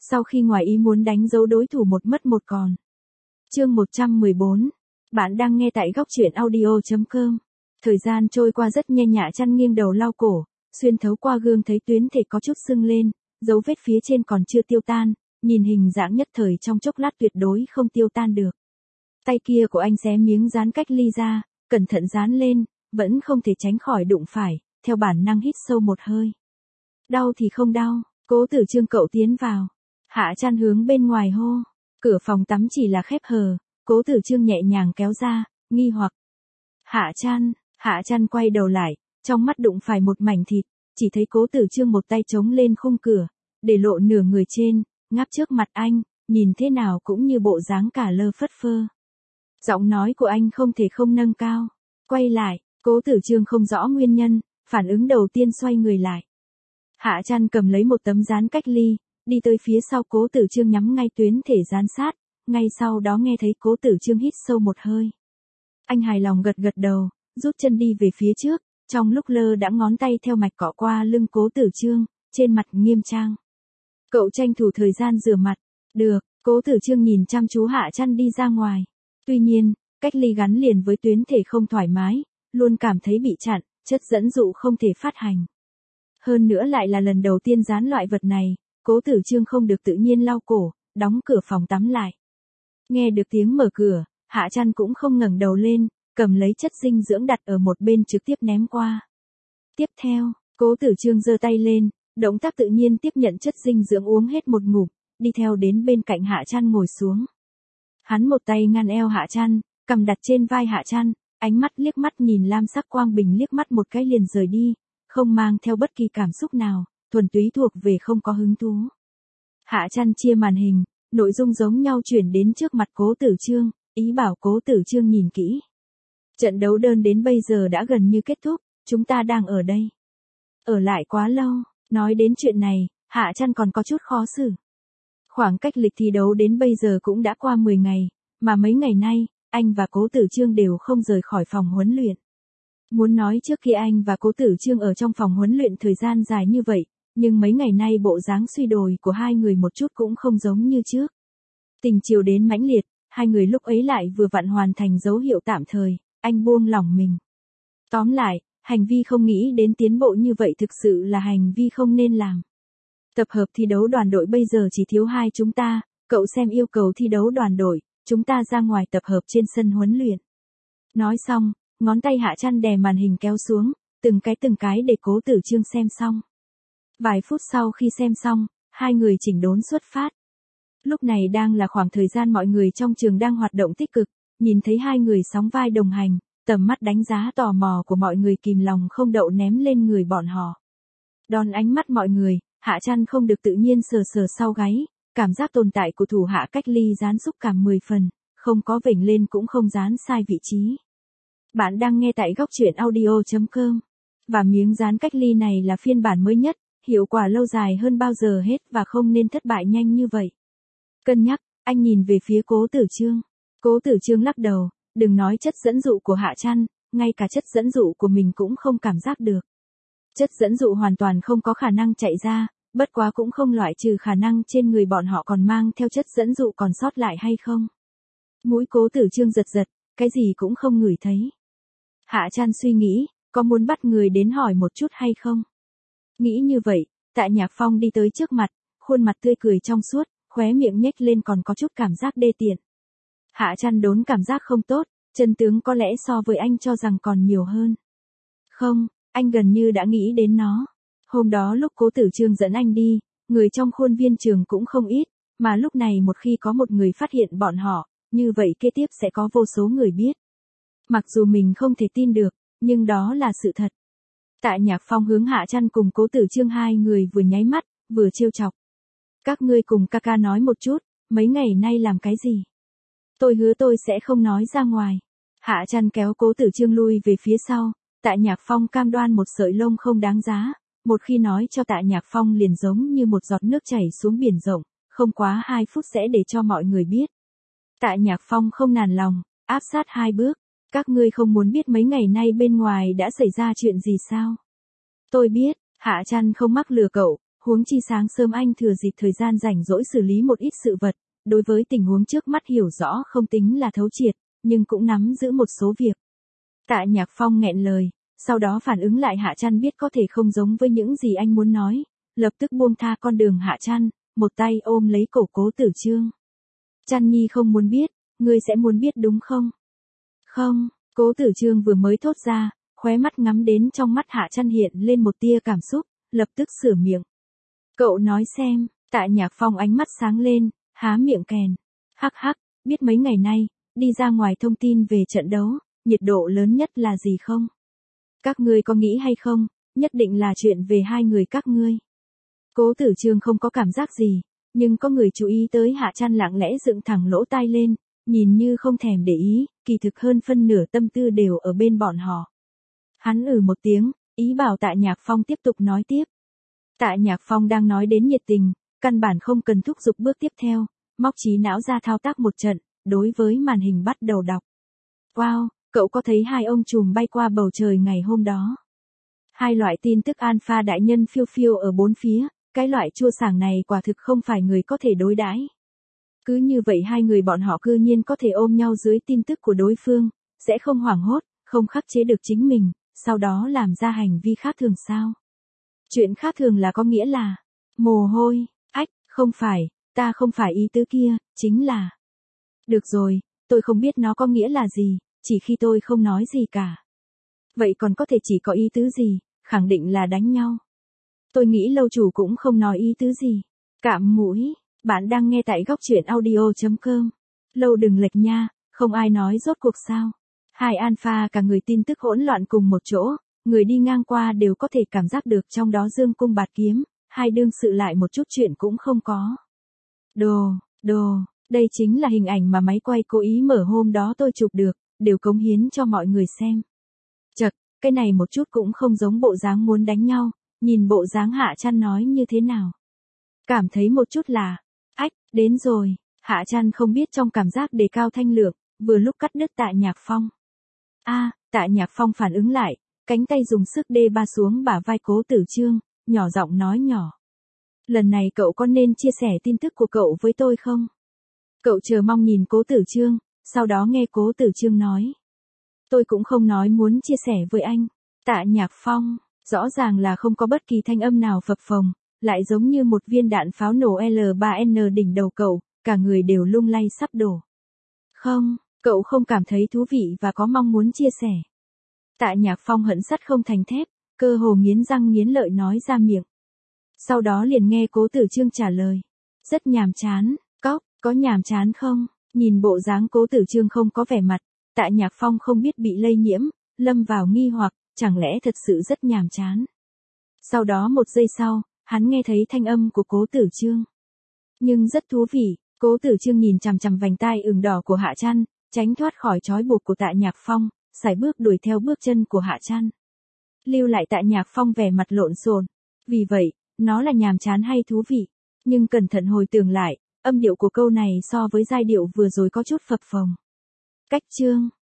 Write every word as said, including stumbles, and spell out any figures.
sau khi ngoài ý muốn đánh dấu đối thủ một mất một còn. Chương một trăm mười bốn. Bạn đang nghe tại góc truyện audio chấm com. Thời gian trôi qua rất nhanh, Hạ Trăn nghiêng đầu lau cổ, xuyên thấu qua gương thấy tuyến thể có chút sưng lên, dấu vết phía trên còn chưa tiêu tan, nhìn hình dạng nhất thời trong chốc lát tuyệt đối không tiêu tan được. Tay kia của anh xé miếng dán cách ly ra, cẩn thận dán lên, vẫn không thể tránh khỏi đụng phải, theo bản năng hít sâu một hơi. Đau thì không đau, Cố Tử Trương cậu tiến vào. Hạ Trăn hướng bên ngoài hô, cửa phòng tắm chỉ là khép hờ, Cố Tử Trương nhẹ nhàng kéo ra, nghi hoặc. Hạ Trăn, Hạ Trăn quay đầu lại, trong mắt đụng phải một mảnh thịt, chỉ thấy Cố Tử Trương một tay chống lên khung cửa, để lộ nửa người trên, ngáp trước mặt anh, nhìn thế nào cũng như bộ dáng cả lơ phất phơ. Giọng nói của anh không thể không nâng cao. Quay lại, Cố Tử Trương không rõ nguyên nhân, phản ứng đầu tiên xoay người lại. Hạ Trăn cầm lấy một tấm dán cách ly, đi tới phía sau Cố Tử Trương nhắm ngay tuyến thể dán sát, ngay sau đó nghe thấy Cố Tử Trương hít sâu một hơi. Anh hài lòng gật gật đầu, rút chân đi về phía trước, trong lúc lơ đã ngón tay theo mạch cọ qua lưng Cố Tử Trương, trên mặt nghiêm trang. Cậu tranh thủ thời gian rửa mặt. Được, Cố Tử Trương nhìn chăm chú Hạ Trăn đi ra ngoài. Tuy nhiên, cách ly gắn liền với tuyến thể không thoải mái, luôn cảm thấy bị chặn, chất dẫn dụ không thể phát hành. Hơn nữa lại là lần đầu tiên dán loại vật này, Cố Tử Trương không được tự nhiên lau cổ, đóng cửa phòng tắm lại. Nghe được tiếng mở cửa, Hạ Trăn cũng không ngẩng đầu lên, cầm lấy chất dinh dưỡng đặt ở một bên trực tiếp ném qua. Tiếp theo, Cố Tử Trương giơ tay lên, động tác tự nhiên tiếp nhận chất dinh dưỡng uống hết một ngụm, đi theo đến bên cạnh Hạ Trăn ngồi xuống. Hắn một tay ngăn eo Hạ Trăn, cầm đặt trên vai Hạ Trăn, ánh mắt liếc mắt nhìn lam sắc quang bình liếc mắt một cái liền rời đi, không mang theo bất kỳ cảm xúc nào, thuần túy thuộc về không có hứng thú. Hạ Trăn chia màn hình, nội dung giống nhau chuyển đến trước mặt Cố Tử Trương, ý bảo Cố Tử Trương nhìn kỹ. Trận đấu đơn đến bây giờ đã gần như kết thúc, chúng ta đang ở đây. Ở lại quá lâu, nói đến chuyện này, Hạ Trăn còn có chút khó xử. Khoảng cách lịch thi đấu đến bây giờ cũng đã qua mười ngày, mà mấy ngày nay, anh và Cố Tử Trương đều không rời khỏi phòng huấn luyện. Muốn nói trước khi anh và Cố Tử Trương ở trong phòng huấn luyện thời gian dài như vậy, nhưng mấy ngày nay bộ dáng suy đồi của hai người một chút cũng không giống như trước. Tình chiều đến mãnh liệt, hai người lúc ấy lại vừa vặn hoàn thành dấu hiệu tạm thời, anh buông lỏng mình. Tóm lại, hành vi không nghĩ đến tiến bộ như vậy thực sự là hành vi không nên làm. Tập hợp thi đấu đoàn đội bây giờ chỉ thiếu hai chúng ta, cậu xem yêu cầu thi đấu đoàn đội, chúng ta ra ngoài tập hợp trên sân huấn luyện. Nói xong, ngón tay Hạ Trăn đè màn hình kéo xuống, từng cái từng cái để Cố Tử Trương xem xong. Vài phút sau khi xem xong, hai người chỉnh đốn xuất phát. Lúc này đang là khoảng thời gian mọi người trong trường đang hoạt động tích cực, nhìn thấy hai người sóng vai đồng hành, tầm mắt đánh giá tò mò của mọi người kìm lòng không đậu ném lên người bọn họ. Đón ánh mắt mọi người, Hạ Trăn không được tự nhiên sờ sờ sau gáy, cảm giác tồn tại của thủ hạ cách ly dán xúc cảm mười phần, không có vểnh lên cũng không dán sai vị trí. Bạn đang nghe tại góc truyện audio chấm com. Và miếng dán cách ly này là phiên bản mới nhất, hiệu quả lâu dài hơn bao giờ hết và không nên thất bại nhanh như vậy. Cân nhắc, anh nhìn về phía Cố Tử Trương. Cố Tử Trương lắc đầu, đừng nói chất dẫn dụ của Hạ Trăn, ngay cả chất dẫn dụ của mình cũng không cảm giác được. Chất dẫn dụ hoàn toàn không có khả năng chạy ra, bất quá cũng không loại trừ khả năng trên người bọn họ còn mang theo chất dẫn dụ còn sót lại hay không. Mũi Cố Tử Trương giật giật, cái gì cũng không ngửi thấy. Hạ Trăn suy nghĩ, có muốn bắt người đến hỏi một chút hay không? Nghĩ như vậy, Tạ Nhạc Phong đi tới trước mặt, khuôn mặt tươi cười trong suốt, khóe miệng nhếch lên còn có chút cảm giác đê tiện. Hạ Trăn đốn cảm giác không tốt, chân tướng có lẽ so với anh cho rằng còn nhiều hơn. Không, anh gần như đã nghĩ đến nó. Hôm đó lúc Cố Tử Trương dẫn anh đi, người trong khuôn viên trường cũng không ít, mà lúc này một khi có một người phát hiện bọn họ, như vậy kế tiếp sẽ có vô số người biết. Mặc dù mình không thể tin được, nhưng đó là sự thật. Tạ Nhạc Phong hướng Hạ Trăn cùng Cố Tử Trương hai người vừa nháy mắt, vừa trêu chọc. Các ngươi cùng ca ca nói một chút, mấy ngày nay làm cái gì? Tôi hứa tôi sẽ không nói ra ngoài. Hạ Trăn kéo Cố Tử Trương lui về phía sau, Tạ Nhạc Phong cam đoan một sợi lông không đáng giá, một khi nói cho Tạ Nhạc Phong liền giống như một giọt nước chảy xuống biển rộng, không quá hai phút sẽ để cho mọi người biết. Tạ Nhạc Phong không nản lòng, áp sát hai bước, các ngươi không muốn biết mấy ngày nay bên ngoài đã xảy ra chuyện gì sao? Tôi biết, Hạ Trăn không mắc lừa cậu, Huống chi sáng sớm anh thừa dịp thời gian rảnh rỗi xử lý một ít sự vật, đối với tình huống trước mắt hiểu rõ không tính là thấu triệt, nhưng cũng nắm giữ một số việc. Tạ Nhạc Phong nghẹn lời, sau đó phản ứng lại Hạ Trăn biết có thể không giống với những gì anh muốn nói, lập tức buông tha con đường Hạ Trăn, một tay ôm lấy cổ Cố Tử Trương. Trăn Nhi không muốn biết, ngươi sẽ muốn biết đúng không? Không, Cố Tử Trương vừa mới thốt ra, khóe mắt ngắm đến trong mắt Hạ Trăn hiện lên một tia cảm xúc, lập tức sửa miệng. Cậu nói xem, Tạ Nhạc Phong ánh mắt sáng lên, há miệng kèn. Hắc hắc, biết mấy ngày nay, đi ra ngoài thông tin về trận đấu, nhiệt độ lớn nhất là gì không? Các ngươi có nghĩ hay không, nhất định là chuyện về hai người các ngươi. Cố Tử Trương không có cảm giác gì, nhưng có người chú ý tới Hạ Trăn lặng lẽ dựng thẳng lỗ tai lên, nhìn như không thèm để ý, kỳ thực hơn phân nửa tâm tư đều ở bên bọn họ. Hắn ừ một tiếng, ý bảo Tạ Nhạc Phong tiếp tục nói tiếp. Tạ Nhạc Phong đang nói đến nhiệt tình, căn bản không cần thúc giục bước tiếp theo, móc trí não ra thao tác một trận, đối với màn hình bắt đầu đọc. Wow, cậu có thấy hai ông trùm bay qua bầu trời ngày hôm đó? Hai loại tin tức alpha đại nhân phiêu phiêu ở bốn phía, cái loại chua sảng này quả thực không phải người có thể đối đãi. Cứ như vậy hai người bọn họ cư nhiên có thể ôm nhau dưới tin tức của đối phương, sẽ không hoảng hốt, không khắc chế được chính mình, sau đó làm ra hành vi khác thường sao? Chuyện khác thường là có nghĩa là, mồ hôi, ách, không phải, ta không phải ý tứ kia, chính là. Được rồi, tôi không biết nó có nghĩa là gì, chỉ khi tôi không nói gì cả. Vậy còn có thể chỉ có ý tứ gì, khẳng định là đánh nhau. Tôi nghĩ lâu chủ cũng không nói ý tứ gì. Cạm mũi, bạn đang nghe tại góc truyện audio chấm com. Lâu đừng lệch nha, không ai nói rốt cuộc sao. Hai alpha cả người tin tức hỗn loạn cùng một chỗ, người đi ngang qua đều có thể cảm giác được trong đó dương cung bạt kiếm, hai đương sự lại một chút chuyện cũng không có. Đồ, đồ, đây chính là hình ảnh mà máy quay cố ý mở hôm đó tôi chụp được, đều cống hiến cho mọi người xem. Chật, cái này một chút cũng không giống bộ dáng muốn đánh nhau, nhìn bộ dáng Hạ Trăn nói như thế nào. Cảm thấy một chút là, ách, đến rồi, Hạ Trăn không biết trong cảm giác đề cao thanh lượng, vừa lúc cắt đứt Tạ Nhạc Phong. A, Tạ Nhạc Phong phản ứng lại, cánh tay dùng sức đê ba xuống bả vai Cố Tử Trương, nhỏ giọng nói nhỏ. Lần này cậu có nên chia sẻ tin tức của cậu với tôi không? Cậu chờ mong nhìn Cố Tử Trương, sau đó nghe Cố Tử Trương nói. Tôi cũng không nói muốn chia sẻ với anh. Tạ Nhạc Phong, rõ ràng là không có bất kỳ thanh âm nào phập phồng, lại giống như một viên đạn pháo nổ L ba N đỉnh đầu cậu, cả người đều lung lay sắp đổ. Không, cậu không cảm thấy thú vị và có mong muốn chia sẻ. Tạ Nhạc Phong hận sắt không thành thép, cơ hồ nghiến răng nghiến lợi nói ra miệng. Sau đó liền nghe Cố Tử Trương trả lời. Rất nhàm chán, cóc, có nhàm chán không? Nhìn bộ dáng Cố Tử Trương không có vẻ mặt, Tạ Nhạc Phong không biết bị lây nhiễm, lâm vào nghi hoặc, chẳng lẽ thật sự rất nhàm chán. Sau đó một giây sau, hắn nghe thấy thanh âm của Cố Tử Trương. Nhưng rất thú vị, Cố Tử Trương nhìn chằm chằm vành tai ửng đỏ của Hạ Trăn, tránh thoát khỏi trói buộc của Tạ Nhạc Phong, sải bước đuổi theo bước chân của Hạ Trăn. Lưu lại Tạ Nhạc Phong vẻ mặt lộn xộn. Vì vậy, nó là nhàm chán hay thú vị? Nhưng cẩn thận hồi tưởng lại, âm điệu của câu này so với giai điệu vừa rồi có chút phập phồng. Cách chương